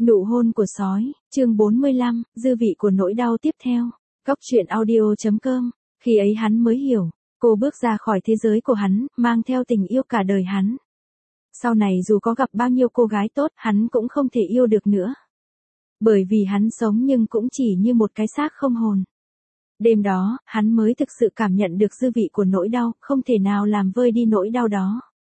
Nụ hôn của sói, chương 45, dư vị của nỗi đau tiếp theo. Góc truyện audio.com. Khi ấy hắn mới hiểu, cô bước ra khỏi thế giới của hắn, mang theo tình yêu cả đời hắn. Sau này dù có gặp bao nhiêu cô gái tốt, hắn cũng không thể yêu được nữa. Bởi vì hắn sống nhưng cũng chỉ như một cái xác không hồn. Đêm đó, hắn mới thực sự cảm nhận được dư vị của nỗi đau, không thể nào làm vơi đi nỗi đau đó.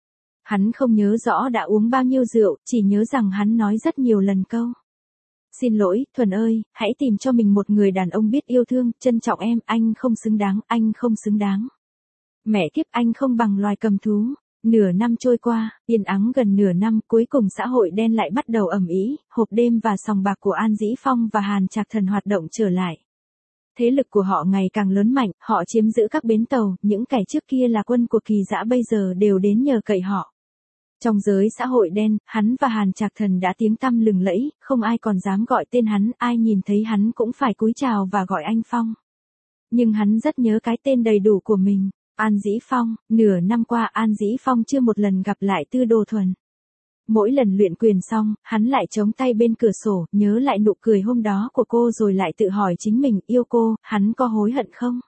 Hắn không nhớ rõ đã uống bao nhiêu rượu, chỉ nhớ rằng hắn nói rất nhiều lần câu: "Xin lỗi, Thuần ơi, hãy tìm cho mình một người đàn ông biết yêu thương, trân trọng em, anh không xứng đáng, anh không xứng đáng. Mẹ kiếp, anh không bằng loài cầm thú." Nửa năm trôi qua, yên ắng gần nửa năm, cuối cùng xã hội đen lại bắt đầu ầm ĩ, hộp đêm và sòng bạc của An Dĩ Phong và Hàn Trạc Thần hoạt động trở lại. Thế lực của họ ngày càng lớn mạnh, họ chiếm giữ các bến tàu, những kẻ trước kia là quân của Kỳ Dã bây giờ đều đến nhờ cậy họ. Trong giới xã hội đen, hắn và Hàn Trạc Thần đã tiếng tăm lừng lẫy, không ai còn dám gọi tên hắn, ai nhìn thấy hắn cũng phải cúi chào và gọi anh Phong. Nhưng hắn rất nhớ cái tên đầy đủ của mình, An Dĩ Phong. Nửa năm qua An Dĩ Phong chưa một lần gặp lại Tư Đồ Thuần. Mỗi lần luyện quyền xong, hắn lại chống tay bên cửa sổ, nhớ lại nụ cười hôm đó của cô rồi lại tự hỏi chính mình, yêu cô, hắn có hối hận không?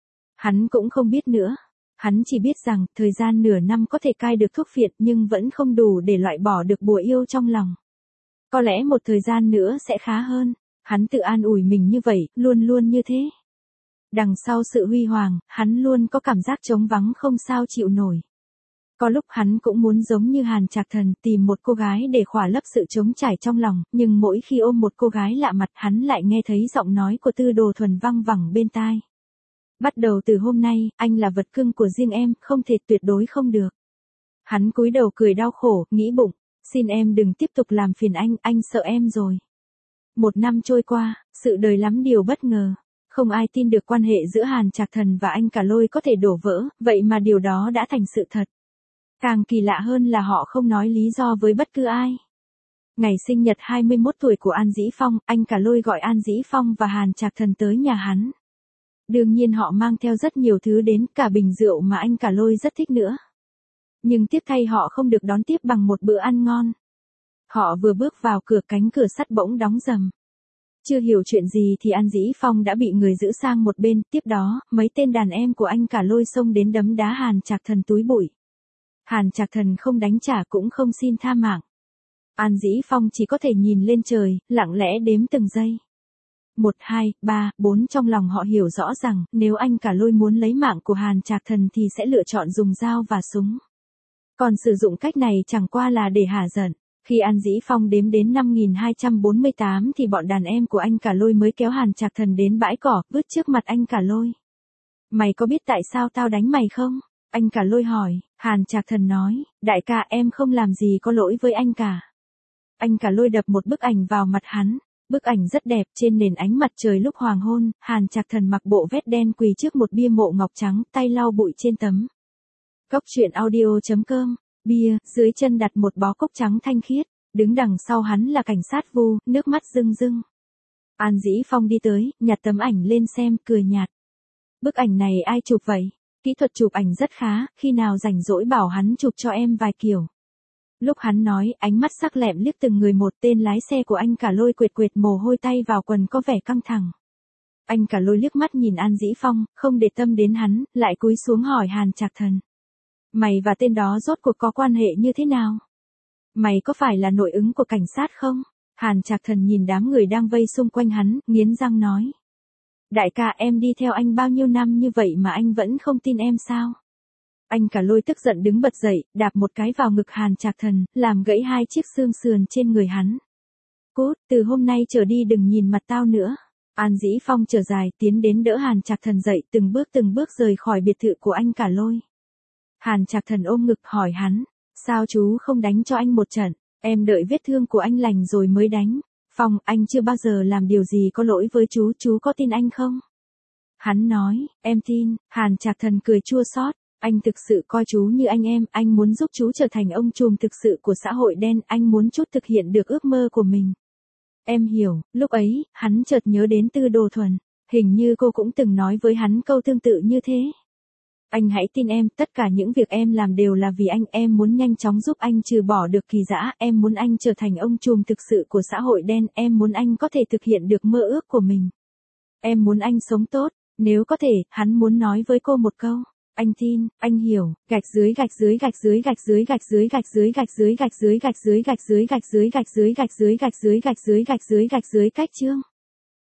Hắn cũng không biết nữa. Hắn chỉ biết rằng, thời gian nửa năm có thể cai được thuốc phiện nhưng vẫn không đủ để loại bỏ được bùa yêu trong lòng. Có lẽ một thời gian nữa sẽ khá hơn. Hắn tự an ủi mình như vậy, luôn luôn như thế. Đằng sau sự huy hoàng, hắn luôn có cảm giác trống vắng không sao chịu nổi. Có lúc hắn cũng muốn giống như Hàn Trạc Thần, tìm một cô gái để khỏa lấp sự trống trải trong lòng, nhưng mỗi khi ôm một cô gái lạ mặt hắn lại nghe thấy giọng nói của Tư Đồ Thuần văng vẳng bên tai. Bắt đầu từ hôm nay, anh là vật cưng của riêng em, không thể, tuyệt đối không được. Hắn cúi đầu cười đau khổ, nghĩ bụng, xin em đừng tiếp tục làm phiền anh sợ em rồi. Một năm trôi qua, sự đời lắm điều bất ngờ. Không ai tin được quan hệ giữa Hàn Trạc Thần và anh Cả Lôi có thể đổ vỡ, vậy mà điều đó đã thành sự thật. Càng kỳ lạ hơn là họ không nói lý do với bất cứ ai. Ngày sinh nhật 21 tuổi của An Dĩ Phong, anh Cả Lôi gọi An Dĩ Phong và Hàn Trạc Thần tới nhà hắn. Đương nhiên họ mang theo rất nhiều thứ đến, cả bình rượu mà anh Cả Lôi rất thích nữa. Nhưng tiếc thay họ không được đón tiếp bằng một bữa ăn ngon. Họ vừa bước vào cửa, cánh cửa sắt bỗng đóng rầm. Chưa hiểu chuyện gì thì An Dĩ Phong đã bị người giữ sang một bên, tiếp đó, mấy tên đàn em của anh Cả Lôi xông đến đấm đá Hàn Trạc Thần túi bụi. Hàn Trạc Thần không đánh trả cũng không xin tha mạng. An Dĩ Phong chỉ có thể nhìn lên trời, lặng lẽ đếm từng giây. 1, 2, 3, 4 trong lòng họ hiểu rõ rằng, nếu anh Cả Lôi muốn lấy mạng của Hàn Trạc Thần thì sẽ lựa chọn dùng dao và súng. Còn sử dụng cách này chẳng qua là để hả giận. Khi An Dĩ Phong đếm đến 5248 thì bọn đàn em của anh Cả Lôi mới kéo Hàn Trạc Thần đến bãi cỏ, vứt trước mặt anh Cả Lôi. Mày có biết tại sao tao đánh mày không? Anh Cả Lôi hỏi. Hàn Trạc Thần nói, đại ca em không làm gì có lỗi với anh cả. Anh Cả Lôi đập một bức ảnh vào mặt hắn. Bức ảnh rất đẹp, trên nền ánh mặt trời lúc hoàng hôn, Hàn Trạc Thần mặc bộ vest đen quỳ trước một bia mộ ngọc trắng, tay lau bụi trên tấm. Góc truyện audio.com. Bia, dưới chân đặt một bó cốc trắng thanh khiết, đứng đằng sau hắn là cảnh sát Vu, nước mắt rưng rưng. An Dĩ Phong đi tới, nhặt tấm ảnh lên xem, cười nhạt. Bức ảnh này ai chụp vậy? Kỹ thuật chụp ảnh rất khá, khi nào rảnh rỗi bảo hắn chụp cho em vài kiểu. Lúc hắn nói, ánh mắt sắc lẹm liếc từng người một, tên lái xe của anh Cả Lôi quệt quệt mồ hôi tay vào quần có vẻ căng thẳng. Anh Cả Lôi liếc mắt nhìn An Dĩ Phong, không để tâm đến hắn, lại cúi xuống hỏi Hàn Trạc Thần. Mày và tên đó rốt cuộc có quan hệ như thế nào? Mày có phải là nội ứng của cảnh sát không? Hàn Trạc Thần nhìn đám người đang vây xung quanh hắn, nghiến răng nói. Đại ca, em đi theo anh bao nhiêu năm như vậy mà anh vẫn không tin em sao? Anh Cả Lôi tức giận đứng bật dậy, đạp một cái vào ngực Hàn Trạc Thần, làm gãy hai chiếc xương sườn trên người hắn. Cút, từ hôm nay trở đi đừng nhìn mặt tao nữa. An Dĩ Phong trở dài, tiến đến đỡ Hàn Trạc Thần dậy, từng bước rời khỏi biệt thự của anh Cả Lôi. Hàn Trạc Thần ôm ngực hỏi hắn, sao chú không đánh cho anh một trận, em đợi vết thương của anh lành rồi mới đánh. Phong, anh chưa bao giờ làm điều gì có lỗi với chú có tin anh không? Hắn nói, em tin. Hàn Trạc Thần cười chua xót, anh thực sự coi chú như anh muốn giúp chú trở thành ông trùm thực sự của xã hội đen, anh muốn chút thực hiện được ước mơ của mình. Em hiểu. Lúc ấy, hắn chợt nhớ đến Tư Đồ Thuần, hình như cô cũng từng nói với hắn câu tương tự như thế. Anh hãy tin em, tất cả những việc em làm đều là vì anh, em muốn nhanh chóng giúp anh trừ bỏ được Kỳ Dã, em muốn anh trở thành ông trùm thực sự của xã hội đen, em muốn anh có thể thực hiện được mơ ước của mình. Em muốn anh sống tốt, nếu có thể, hắn muốn nói với cô một câu. Anh tin, anh hiểu, gạch dưới gạch dưới gạch dưới gạch dưới gạch dưới gạch dưới gạch dưới gạch dưới gạch dưới gạch dưới gạch dưới gạch dưới gạch dưới gạch dưới gạch dưới gạch dưới cách chương.